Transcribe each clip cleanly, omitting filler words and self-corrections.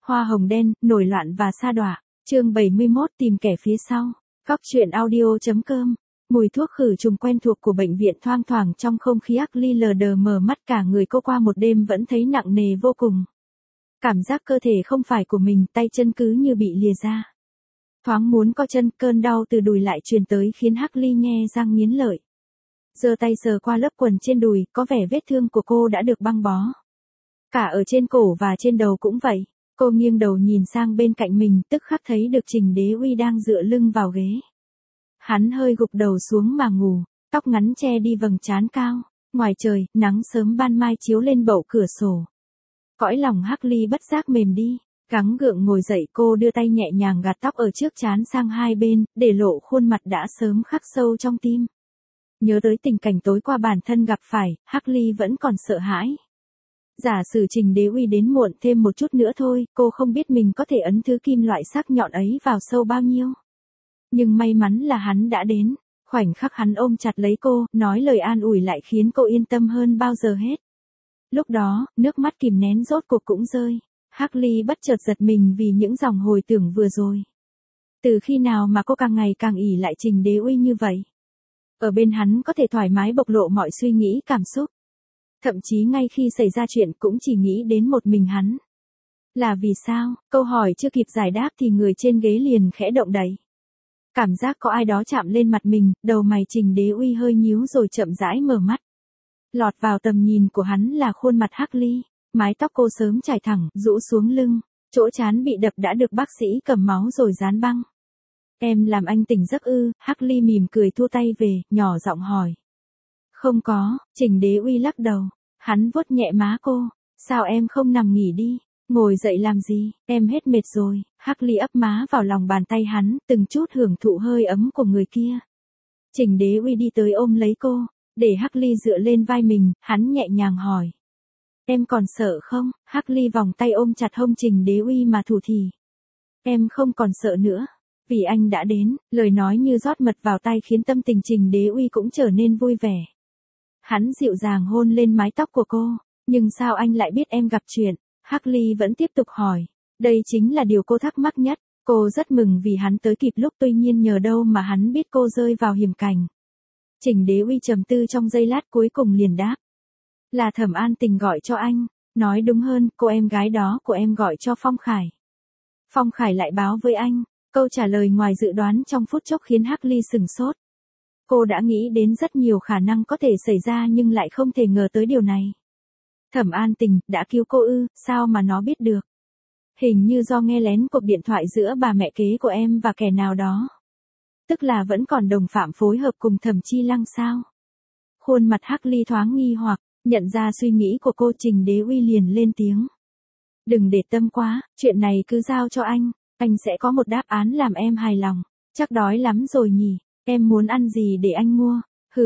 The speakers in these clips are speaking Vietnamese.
Hoa hồng đen, nổi loạn và sa đọa. Chương 71 tìm kẻ phía sau. Góc truyện audio.com. Mùi thuốc khử trùng quen thuộc của bệnh viện thoang thoảng trong không khí ác ly lờ đờ mờ mắt cả người cô qua một đêm vẫn thấy nặng nề vô cùng. Cảm giác cơ thể không phải của mình, tay chân cứ như bị lìa ra. Thoáng muốn co chân, cơn đau từ đùi lại truyền tới khiến Hắc Ly nghe răng nghiến lợi. Giơ tay sờ qua lớp quần trên đùi, có vẻ vết thương của cô đã được băng bó. Cả ở trên cổ và trên đầu cũng vậy. Cô nghiêng đầu nhìn sang bên cạnh mình, tức khắc thấy được Trình Đế Uy đang dựa lưng vào ghế. Hắn hơi gục đầu xuống mà ngủ, tóc ngắn che đi vầng trán cao. Ngoài trời, nắng sớm ban mai chiếu lên bậu cửa sổ. Cõi lòng Hắc Ly bất giác mềm đi, gắng gượng ngồi dậy, cô đưa tay nhẹ nhàng gạt tóc ở trước trán sang hai bên, để lộ khuôn mặt đã sớm khắc sâu trong tim. Nhớ tới tình cảnh tối qua bản thân gặp phải, Hắc Ly vẫn còn sợ hãi. Giả sử Trình Đế Uy đến muộn thêm một chút nữa thôi, cô không biết mình có thể ấn thứ kim loại sắc nhọn ấy vào sâu bao nhiêu. Nhưng may mắn là hắn đã đến, khoảnh khắc hắn ôm chặt lấy cô, nói lời an ủi lại khiến cô yên tâm hơn bao giờ hết. Lúc đó, nước mắt kìm nén rốt cuộc cũng rơi. Hắc Ly bất chợt giật mình vì những dòng hồi tưởng vừa rồi. Từ khi nào mà cô càng ngày càng ỷ lại Trình Đế Uy như vậy? Ở bên hắn có thể thoải mái bộc lộ mọi suy nghĩ cảm xúc. Thậm chí ngay khi xảy ra chuyện cũng chỉ nghĩ đến một mình hắn. Là vì sao? Câu hỏi chưa kịp giải đáp thì người trên ghế liền khẽ động đậy. Cảm giác có ai đó chạm lên mặt mình, đầu mày Trình Đế Uy hơi nhíu rồi chậm rãi mở mắt. Lọt vào tầm nhìn của hắn là khuôn mặt Hắc Ly, mái tóc cô sớm trải thẳng, rũ xuống lưng, chỗ trán bị đập đã được bác sĩ cầm máu rồi dán băng. Em làm anh tỉnh giấc ư? Hắc Ly mỉm cười thu tay về, nhỏ giọng hỏi. Không có, Trình Đế Uy lắc đầu, hắn vuốt nhẹ má cô, sao em không nằm nghỉ đi, ngồi dậy làm gì, em hết mệt rồi. Hắc Ly ấp má vào lòng bàn tay hắn, từng chút hưởng thụ hơi ấm của người kia. Trình Đế Uy đi tới ôm lấy cô, để Hắc Ly dựa lên vai mình, hắn nhẹ nhàng hỏi. Em còn sợ không? Hắc Ly vòng tay ôm chặt hông Trình Đế Uy mà thủ thỉ. Em không còn sợ nữa, vì anh đã đến. Lời nói như rót mật vào tai khiến tâm tình Trình Đế Uy cũng trở nên vui vẻ. Hắn dịu dàng hôn lên mái tóc của cô. Nhưng sao anh lại biết em gặp chuyện? Hắc Ly vẫn tiếp tục hỏi. Đây chính là điều cô thắc mắc nhất. Cô rất mừng vì hắn tới kịp lúc, tuy nhiên nhờ đâu mà hắn biết cô rơi vào hiểm cảnh. Trình Đế Uy trầm tư trong giây lát cuối cùng liền đáp. Là Thẩm An Tình gọi cho anh. Nói đúng hơn, cô em gái đó của em gọi cho Phong Khải. Phong Khải lại báo với anh. Câu trả lời ngoài dự đoán trong phút chốc khiến Hắc Ly sừng sốt. Cô đã nghĩ đến rất nhiều khả năng có thể xảy ra nhưng lại không thể ngờ tới điều này. Thẩm An Tình đã cứu cô ư? Sao mà nó biết được? Hình như do nghe lén cuộc điện thoại giữa bà mẹ kế của em và kẻ nào đó. Tức là vẫn còn đồng phạm phối hợp cùng Thẩm Chi Lăng sao? Khuôn mặt Hắc Ly thoáng nghi hoặc, nhận ra suy nghĩ của cô, Trình Đế Uy liền lên tiếng. Đừng để tâm quá, chuyện này cứ giao cho anh sẽ có một đáp án làm em hài lòng. Chắc đói lắm rồi nhỉ, em muốn ăn gì để anh mua?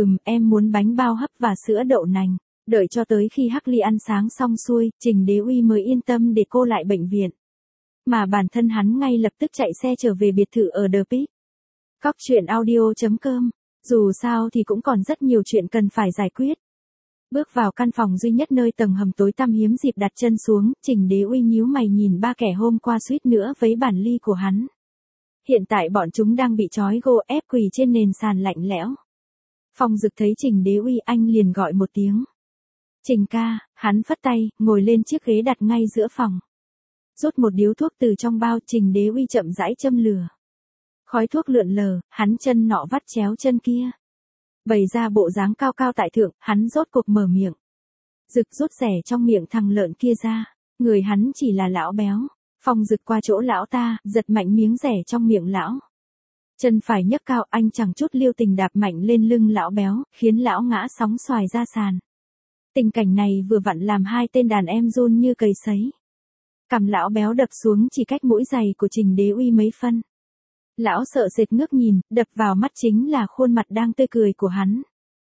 Em muốn bánh bao hấp và sữa đậu nành. Đợi cho tới khi Hắc Ly ăn sáng xong xuôi, Trình Đế Uy mới yên tâm để cô lại bệnh viện. Mà bản thân hắn ngay lập tức chạy xe trở về biệt thự ở The Peak. Góc truyện audio.com. Dù sao thì cũng còn rất nhiều chuyện cần phải giải quyết. Bước vào căn phòng duy nhất nơi tầng hầm tối tăm hiếm dịp đặt chân xuống, Trình Đế Uy nhíu mày nhìn ba kẻ hôm qua suýt nữa vấy bản ly của hắn. Hiện tại bọn chúng đang bị trói gô ép quỳ trên nền sàn lạnh lẽo. Phong Dực thấy Trình Đế Uy, anh liền gọi một tiếng. Trình ca, hắn phất tay, ngồi lên chiếc ghế đặt ngay giữa phòng. Rút một điếu thuốc từ trong bao, Trình Đế Uy chậm rãi châm lửa. Khói thuốc lượn lờ, hắn chân nọ vắt chéo chân kia. Bày ra bộ dáng cao cao tại thượng, hắn rốt cuộc mở miệng. Dực rút rẻ trong miệng thằng lợn kia ra. Người hắn chỉ là lão béo. Phong Dực qua chỗ lão ta, giật mạnh miếng rẻ trong miệng lão. Chân phải nhấc cao, anh chẳng chút lưu tình đạp mạnh lên lưng lão béo, khiến lão ngã sóng xoài ra sàn. Tình cảnh này vừa vặn làm hai tên đàn em run như cầy sấy. Cằm lão béo đập xuống chỉ cách mũi giày của Trình Đế Uy mấy phân. Lão sợ sệt ngước nhìn, đập vào mắt chính là khuôn mặt đang tươi cười của hắn.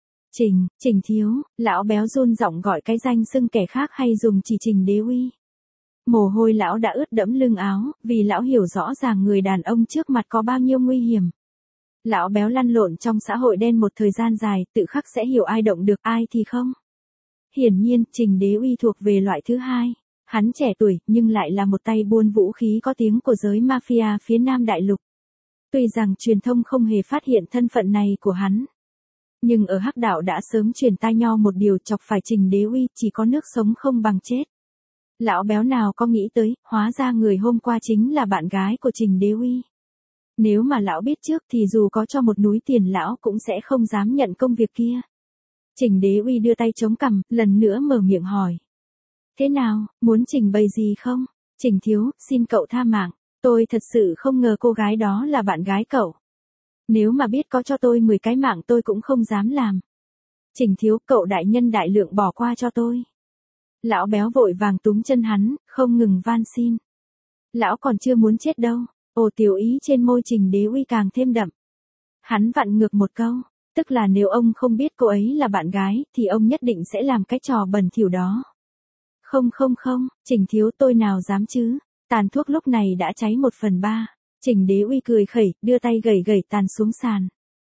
Trình thiếu, lão béo run giọng gọi cái danh xưng kẻ khác hay dùng chỉ Trình Đế Uy. Mồ hôi lão đã ướt đẫm lưng áo, vì lão hiểu rõ ràng người đàn ông trước mặt có bao nhiêu nguy hiểm. Lão béo lăn lộn trong xã hội đen một thời gian dài, tự khắc sẽ hiểu ai động được ai thì không. Hiển nhiên, Trình Đế Uy thuộc về loại thứ hai. Hắn trẻ tuổi, nhưng lại là một tay buôn vũ khí có tiếng của giới mafia phía Nam Đại Lục. Tuy rằng truyền thông không hề phát hiện thân phận này của hắn, nhưng ở Hắc Đạo đã sớm truyền tai nho một điều chọc phải Trình Đế Uy, chỉ có nước sống không bằng chết. Lão béo nào có nghĩ tới, hóa ra người hôm qua chính là bạn gái của Trình Đế Uy. Nếu mà lão biết trước thì dù có cho một núi tiền lão cũng sẽ không dám nhận công việc kia. Trình Đế Uy đưa tay chống cằm, lần nữa mở miệng hỏi. Thế nào, muốn trình bày gì không? Trình thiếu, xin cậu tha mạng. Tôi thật sự không ngờ cô gái đó là bạn gái cậu. Nếu mà biết có cho tôi 10 cái mạng tôi cũng không dám làm. Trình thiếu, cậu đại nhân đại lượng bỏ qua cho tôi. Lão béo vội vàng túm chân hắn, không ngừng van xin. Lão còn chưa muốn chết đâu. Ồ, tiểu ý trên môi Trình Đế Uy càng thêm đậm. Hắn vặn ngược một câu, tức là nếu ông không biết cô ấy là bạn gái, thì ông nhất định sẽ làm cái trò bẩn thỉu đó. Không, Trình thiếu, tôi nào dám chứ. Tàn thuốc lúc này đã cháy 1/3. Trình Đế Uy cười khẩy, đưa tay gẩy tàn xuống sàn.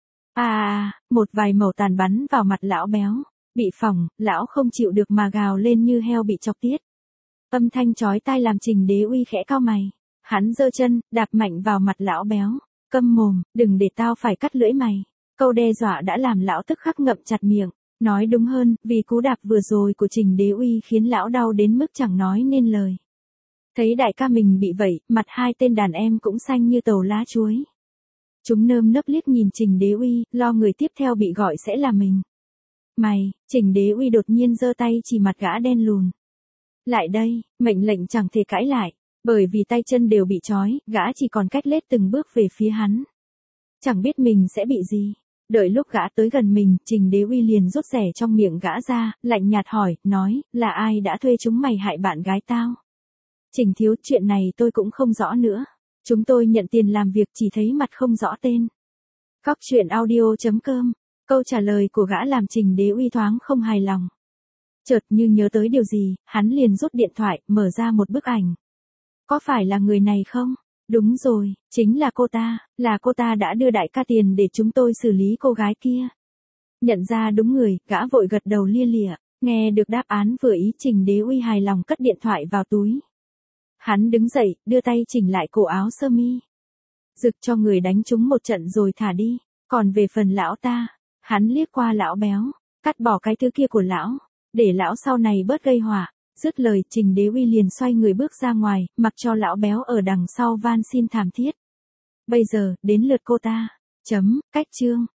Một vài mẩu tàn bắn vào mặt lão béo. Bị phỏng, lão không chịu được mà gào lên như heo bị chọc tiết. Âm thanh chói tai làm Trình Đế Uy khẽ cau mày. Hắn giơ chân, đạp mạnh vào mặt lão béo. Câm mồm, đừng để tao phải cắt lưỡi mày. Câu đe dọa đã làm lão tức khắc ngậm chặt miệng. Nói đúng hơn, vì cú đạp vừa rồi của Trình Đế Uy khiến lão đau đến mức chẳng nói nên lời. Thấy đại ca mình bị vậy, mặt hai tên đàn em cũng xanh như tàu lá chuối. Chúng nơm nớp liếc nhìn Trình Đế Uy, lo người tiếp theo bị gọi sẽ là mình. Mày, Trình Đế Uy đột nhiên giơ tay chỉ mặt gã đen lùn. Lại đây, mệnh lệnh chẳng thể cãi lại, bởi vì tay chân đều bị trói, gã chỉ còn cách lết từng bước về phía hắn. Chẳng biết mình sẽ bị gì. Đợi lúc gã tới gần mình, Trình Đế Uy liền rút rẻ trong miệng gã ra, lạnh nhạt hỏi, nói, là ai đã thuê chúng mày hại bạn gái tao? Trình thiếu, chuyện này tôi cũng không rõ nữa. Chúng tôi nhận tiền làm việc chỉ thấy mặt không rõ tên. Cóc truyện audio.com. Câu trả lời của gã làm Trình Đế Uy thoáng không hài lòng. Chợt như nhớ tới điều gì, hắn liền rút điện thoại, mở ra một bức ảnh. Có phải là người này không? Đúng rồi, chính là cô ta đã đưa đại ca tiền để chúng tôi xử lý cô gái kia. Nhận ra đúng người, gã vội gật đầu lia lịa, nghe được đáp án vừa ý Trình Đế Uy hài lòng cất điện thoại vào túi. Hắn đứng dậy, đưa tay chỉnh lại cổ áo sơ mi. Rực cho người đánh chúng một trận rồi thả đi, còn về phần lão ta, hắn liếc qua lão béo, cắt bỏ cái thứ kia của lão, để lão sau này bớt gây họa. Dứt lời, Trình Đế Uy liền xoay người bước ra ngoài, mặc cho lão béo ở đằng sau van xin thảm thiết. Bây giờ, đến lượt cô ta. Cách chương.